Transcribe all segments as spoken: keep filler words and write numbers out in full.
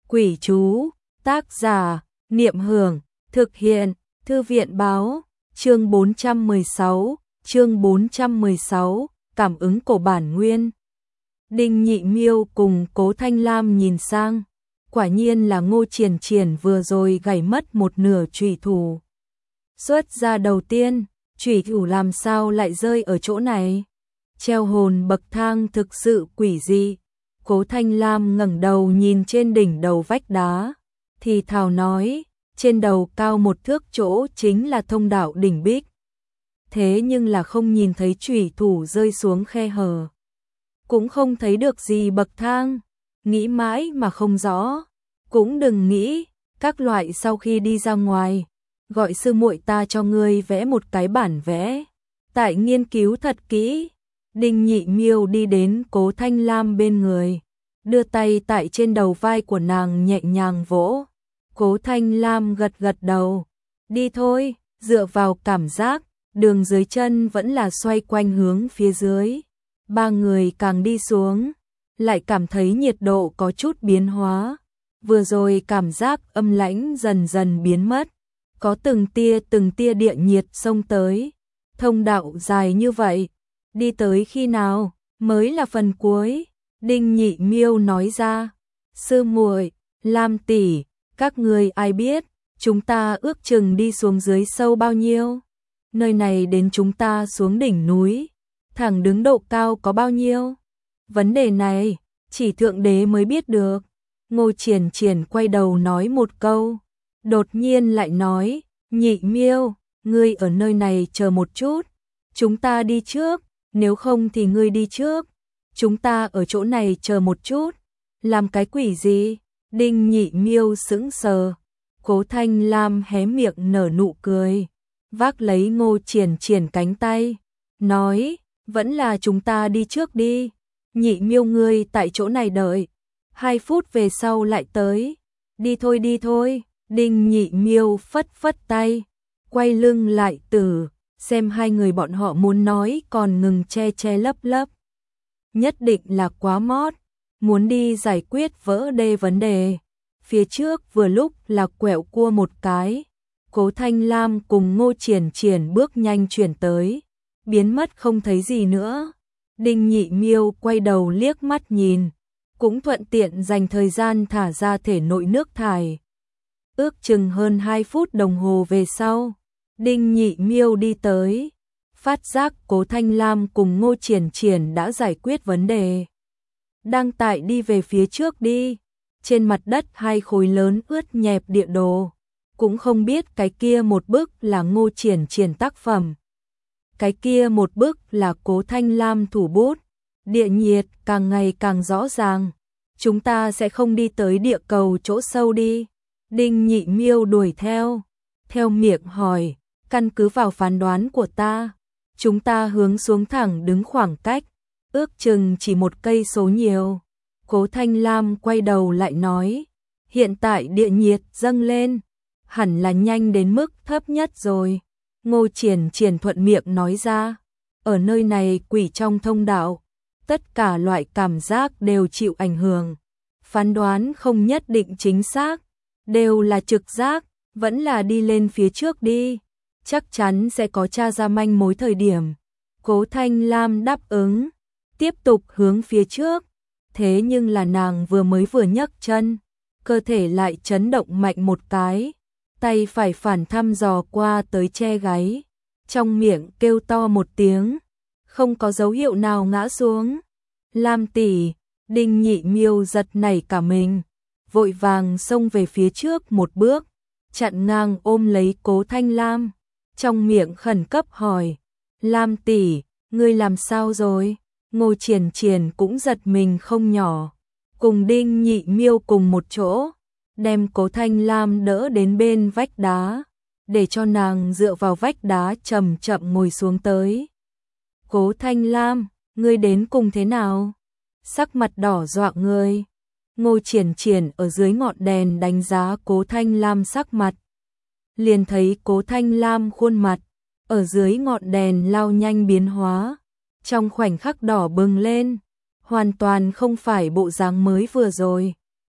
Quỷ chú, tác giả, Niệm Hưởng, thực hiện, Thư viện báo, chương bốn trăm mười sáu, chương bốn trăm mười sáu, cảm ứng cổ bản nguyên. Đinh Nhị Miêu cùng Cố Thanh Lam nhìn sang, quả nhiên là Ngô Triển Triển vừa rồi gãy mất một nửa chủy thủ. Xuất ra đầu tiên, chủy thủ làm sao lại rơi ở chỗ này? Treo hồn bậc thang thực sự quỷ dị. Cố Thanh Lam ngẩng đầu nhìn trên đỉnh đầu vách đá, thì thào nói, trên đầu cao một thước chỗ chính là thông đạo đỉnh Bích. Thế nhưng là không nhìn thấy chủy thủ rơi xuống khe hở, cũng không thấy được gì bậc thang, nghĩ mãi mà không rõ. Cũng đừng nghĩ, các loại sau khi đi ra ngoài, gọi sư muội ta cho ngươi vẽ một cái bản vẽ, tại nghiên cứu thật kỹ. Đinh Nhị Miêu đi đến Cố Thanh Lam bên người, đưa tay tại trên đầu vai của nàng nhẹ nhàng vỗ. Cố Thanh Lam gật gật đầu, đi thôi, dựa vào cảm giác, đường dưới chân vẫn là xoay quanh hướng phía dưới. Ba người càng đi xuống, lại cảm thấy nhiệt độ có chút biến hóa. Vừa rồi cảm giác âm lãnh dần dần biến mất, có từng tia từng tia địa nhiệt xông tới. Thông đạo dài như vậy, đi tới khi nào mới là phần cuối? Đinh Nhị Miêu nói ra, sư muội, Lam tỷ, các người ai biết, chúng ta ước chừng đi xuống dưới sâu bao nhiêu? Nơi này đến chúng ta xuống đỉnh núi, thẳng đứng độ cao có bao nhiêu? Vấn đề này, chỉ Thượng Đế mới biết được. Ngô Triển Triển quay đầu nói một câu, đột nhiên lại nói, Nhị Miêu, ngươi ở nơi này chờ một chút, chúng ta đi trước, nếu không thì ngươi đi trước, chúng ta ở chỗ này chờ một chút. Làm cái quỷ gì? Đinh Nhị Miêu sững sờ. Cố Thanh Lam hé miệng nở nụ cười, vác lấy Ngô Triển Triển cánh tay, nói, vẫn là chúng ta đi trước đi. Nhị Miêu ngươi tại chỗ này đợi, hai phút về sau lại tới. Đi thôi đi thôi. Đinh Nhị Miêu phất phất tay, quay lưng lại từ, xem hai người bọn họ muốn nói còn ngừng che che lấp lấp. Nhất định là quá mót, muốn đi giải quyết vỡ đê vấn đề. Phía trước vừa lúc là quẹo cua một cái. Cố Thanh Lam cùng Ngô Triển Triển bước nhanh chuyển tới, biến mất không thấy gì nữa. Đinh Nhị Miêu quay đầu liếc mắt nhìn, cũng thuận tiện dành thời gian thả ra thể nội nước thải. Ước chừng hơn hai phút đồng hồ về sau, Đinh Nhị Miêu đi tới, phát giác Cố Thanh Lam cùng Ngô Triển Triển đã giải quyết vấn đề. Đang tại đi về phía trước đi, trên mặt đất hai khối lớn ướt nhẹp địa đồ, cũng không biết cái kia một bức là Ngô Triển Triển tác phẩm, cái kia một bức là Cố Thanh Lam thủ bút. Địa nhiệt càng ngày càng rõ ràng, chúng ta sẽ không đi tới địa cầu chỗ sâu đi. Đinh Nhị Miêu đuổi theo, theo miệng hỏi, căn cứ vào phán đoán của ta, chúng ta hướng xuống thẳng đứng khoảng cách, ước chừng chỉ một cây số nhiều. Cố Thanh Lam quay đầu lại nói, hiện tại địa nhiệt dâng lên, hẳn là nhanh đến mức thấp nhất rồi. Ngô Triển Triển thuận miệng nói ra, ở nơi này quỷ trong thông đạo, tất cả loại cảm giác đều chịu ảnh hưởng, phán đoán không nhất định chính xác, đều là trực giác, vẫn là đi lên phía trước đi, chắc chắn sẽ có tra ra manh mối thời điểm. Cố Thanh Lam đáp ứng, tiếp tục hướng phía trước. Thế nhưng là nàng vừa mới vừa nhấc chân, cơ thể lại chấn động mạnh một cái, tay phải phản thăm dò qua tới che gáy, trong miệng kêu to một tiếng, không có dấu hiệu nào ngã xuống. Lam tỷ, Đinh Nhị Miêu giật nảy cả mình, vội vàng xông về phía trước một bước, chặn ngang ôm lấy Cố Thanh Lam, trong miệng khẩn cấp hỏi, Lam tỷ, ngươi làm sao rồi? Ngô Triển Triển cũng giật mình không nhỏ, cùng Đinh Nhị Miêu cùng một chỗ, đem Cố Thanh Lam đỡ đến bên vách đá, để cho nàng dựa vào vách đá chậm chậm ngồi xuống tới. Cố Thanh Lam, ngươi đến cùng thế nào? Sắc mặt đỏ dọa người. Ngô Triển Triển ở dưới ngọn đèn đánh giá Cố Thanh Lam sắc mặt, liền thấy Cố Thanh Lam khuôn mặt ở dưới ngọn đèn lao nhanh biến hóa, trong khoảnh khắc đỏ bừng lên, hoàn toàn không phải bộ dáng mới vừa rồi.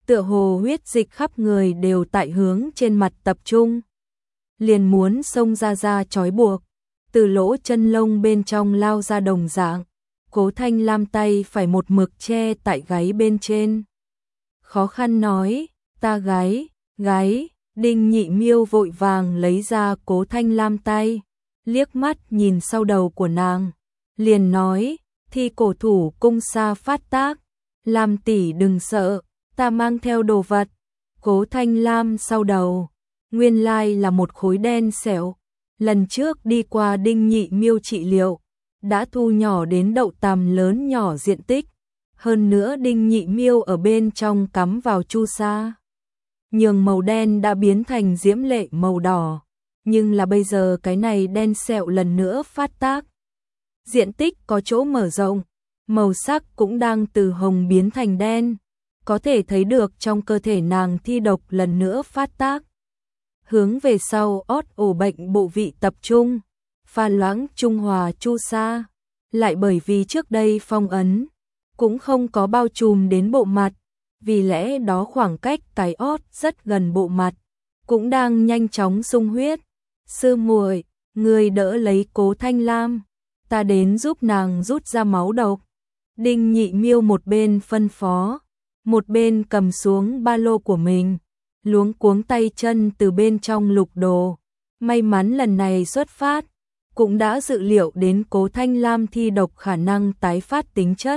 tựa hồ huyết dịch khắp người đều tại hướng trên mặt tập trung. Liền muốn xông ra ra trói buộc, từ lỗ chân lông bên trong lao ra đồng dạng. Cố Thanh Lam tay phải một mực che tại gáy bên trên. Khó khăn nói, ta gáy, gáy, Đinh Nhị Miêu vội vàng lấy ra Cố Thanh Lam tay, liếc mắt nhìn sau đầu của nàng, liền nói, thi cổ thủ cung sa phát tác, Lam tỷ đừng sợ, ta mang theo đồ vật. Cố Thanh Lam sau đầu, nguyên lai là một khối đen sẹo, lần trước đi qua Đinh Nhị Miêu trị liệu, đã thu nhỏ đến đậu tằm lớn nhỏ diện tích, hơn nữa Đinh Nhị Miêu ở bên trong cắm vào chu sa, nhường màu đen đã biến thành diễm lệ màu đỏ, nhưng là bây giờ cái này đen sẹo lần nữa phát tác. Diện tích có chỗ mở rộng, màu sắc cũng đang từ hồng biến thành đen, có thể thấy được trong cơ thể nàng thi độc lần nữa phát tác. Hướng về sau ót ổ bệnh bộ vị tập trung, pha loãng trung hòa chu sa, lại bởi vì trước đây phong ấn, cũng không có bao trùm đến bộ mặt, vì lẽ đó khoảng cách cái ót rất gần bộ mặt, cũng đang nhanh chóng sung huyết. Sư muội, người đỡ lấy Cố Thanh Lam, ta đến giúp nàng rút ra máu độc. Đinh Nhị Miêu một bên phân phó, một bên cầm xuống ba lô của mình, luống cuống tay chân từ bên trong lục đồ. May mắn lần này xuất phát, cũng đã dự liệu đến Cố Thanh Lam thi độc khả năng tái phát tính chất.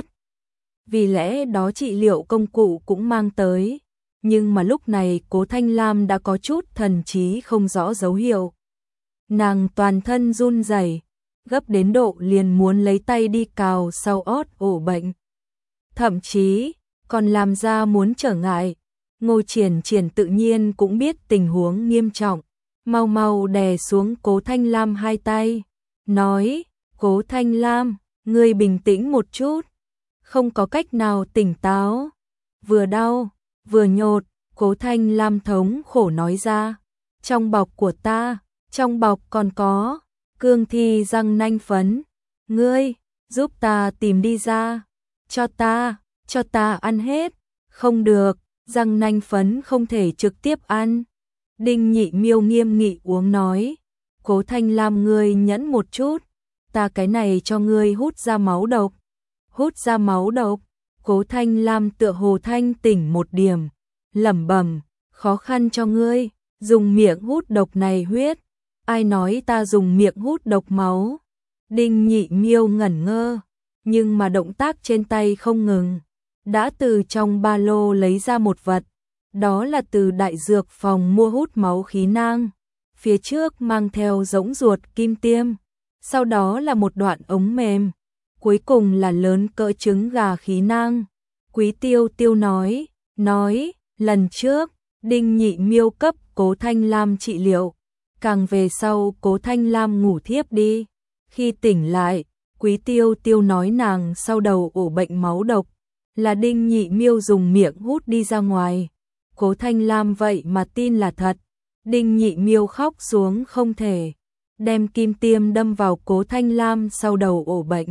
Vì lẽ đó trị liệu công cụ cũng mang tới, nhưng mà lúc này Cố Thanh Lam đã có chút thần trí không rõ dấu hiệu. Nàng toàn thân run rẩy, gấp đến độ liền muốn lấy tay đi cào sau ót ổ bệnh. Thậm chí, còn làm ra muốn trở ngại. Ngô Triển Triển tự nhiên cũng biết tình huống nghiêm trọng, mau mau đè xuống Cố Thanh Lam hai tay, nói, Cố Thanh Lam, ngươi bình tĩnh một chút, không có cách nào tỉnh táo, vừa đau, vừa nhột. Cố Thanh Lam thống khổ nói ra, trong bọc của ta, trong bọc còn có cương thi răng nanh phấn, ngươi, giúp ta tìm đi ra, cho ta, cho ta ăn hết. Không được, răng nanh phấn không thể trực tiếp ăn. Đinh Nhị Miêu nghiêm nghị uống nói, Cố Thanh Lam ngươi nhẫn một chút, ta cái này cho ngươi hút ra máu độc. Hút ra máu độc. Cố Thanh Lam tựa hồ thanh tỉnh một điểm, lẩm bẩm, khó khăn cho ngươi, dùng miệng hút độc này huyết. Ai nói ta dùng miệng hút độc máu? Đinh Nhị Miêu ngẩn ngơ, nhưng mà động tác trên tay không ngừng, đã từ trong ba lô lấy ra một vật, đó là từ đại dược phòng mua hút máu khí nang, phía trước mang theo rỗng ruột kim tiêm, sau đó là một đoạn ống mềm, cuối cùng là lớn cỡ trứng gà khí nang. Quý Tiêu Tiêu nói, nói, lần trước, Đinh Nhị Miêu cấp Cố Thanh Lam trị liệu, càng về sau Cố Thanh Lam ngủ thiếp đi. Khi tỉnh lại, Quý Tiêu Tiêu nói nàng sau đầu ổ bệnh máu độc, là Đinh Nhị Miêu dùng miệng hút đi ra ngoài. Cố Thanh Lam vậy mà tin là thật. Đinh Nhị Miêu khóc xuống không thể, đem kim tiêm đâm vào Cố Thanh Lam sau đầu ổ bệnh.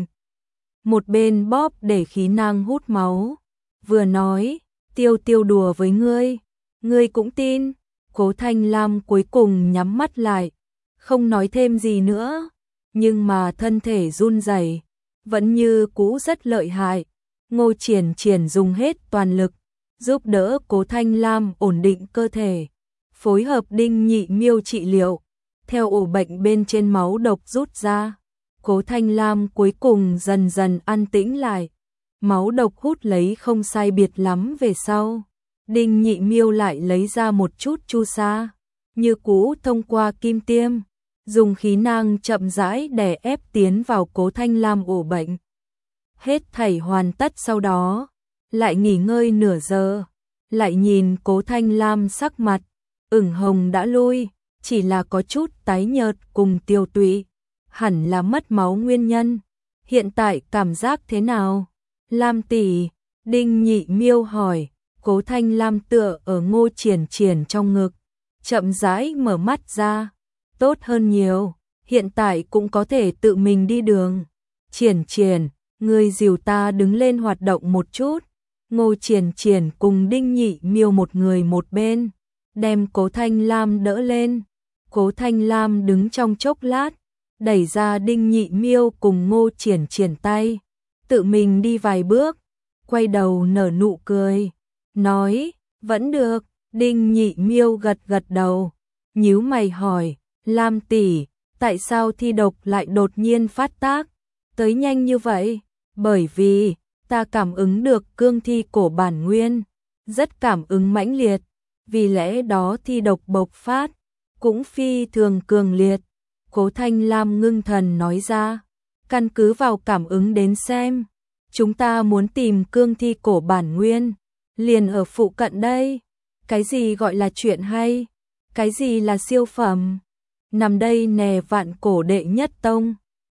Một bên bóp để khí nang hút máu, vừa nói, Tiêu Tiêu đùa với ngươi, ngươi cũng tin. Cố Thanh Lam cuối cùng nhắm mắt lại, không nói thêm gì nữa, nhưng mà thân thể run rẩy, vẫn như cũ rất lợi hại. Ngô Triển Triển dùng hết toàn lực, giúp đỡ Cố Thanh Lam ổn định cơ thể, phối hợp Đinh Nhị Miêu trị liệu, theo ổ bệnh bên trên máu độc rút ra. Cố Thanh Lam cuối cùng dần dần an tĩnh lại, máu độc hút lấy không sai biệt lắm về sau. Đinh Nhị Miêu lại lấy ra một chút chu sa, như cũ thông qua kim tiêm, dùng khí nang chậm rãi đè ép tiến vào Cố Thanh Lam ổ bệnh. Hết thảy hoàn tất sau đó, lại nghỉ ngơi nửa giờ, lại nhìn Cố Thanh Lam sắc mặt, ửng hồng đã lui, chỉ là có chút tái nhợt cùng tiêu tụy, hẳn là mất máu nguyên nhân. Hiện tại cảm giác thế nào? Lam tỷ, Đinh Nhị Miêu hỏi. Cố Thanh Lam tựa ở Ngô Triển Triển trong ngực, chậm rãi mở mắt ra, tốt hơn nhiều, hiện tại cũng có thể tự mình đi đường. Triển Triển, ngươi dìu ta đứng lên hoạt động một chút. Ngô Triển Triển cùng Đinh Nhị Miêu một người một bên, đem Cố Thanh Lam đỡ lên. Cố Thanh Lam đứng trong chốc lát, đẩy ra Đinh Nhị Miêu cùng Ngô Triển Triển tay, tự mình đi vài bước, quay đầu nở nụ cười, nói, vẫn được. Đinh Nhị Miêu gật gật đầu, nhíu mày hỏi, Lam tỷ, tại sao thi độc lại đột nhiên phát tác, tới nhanh như vậy? Bởi vì, ta cảm ứng được cương thi cổ bản nguyên, rất cảm ứng mãnh liệt, vì lẽ đó thi độc bộc phát, cũng phi thường cường liệt. Cố Thanh Lam ngưng thần nói ra, căn cứ vào cảm ứng đến xem, chúng ta muốn tìm cương thi cổ bản nguyên, liền ở phụ cận đây. Cái gì gọi là chuyện hay? Cái gì là siêu phẩm? Nằm đây nè, vạn cổ đệ nhất tông.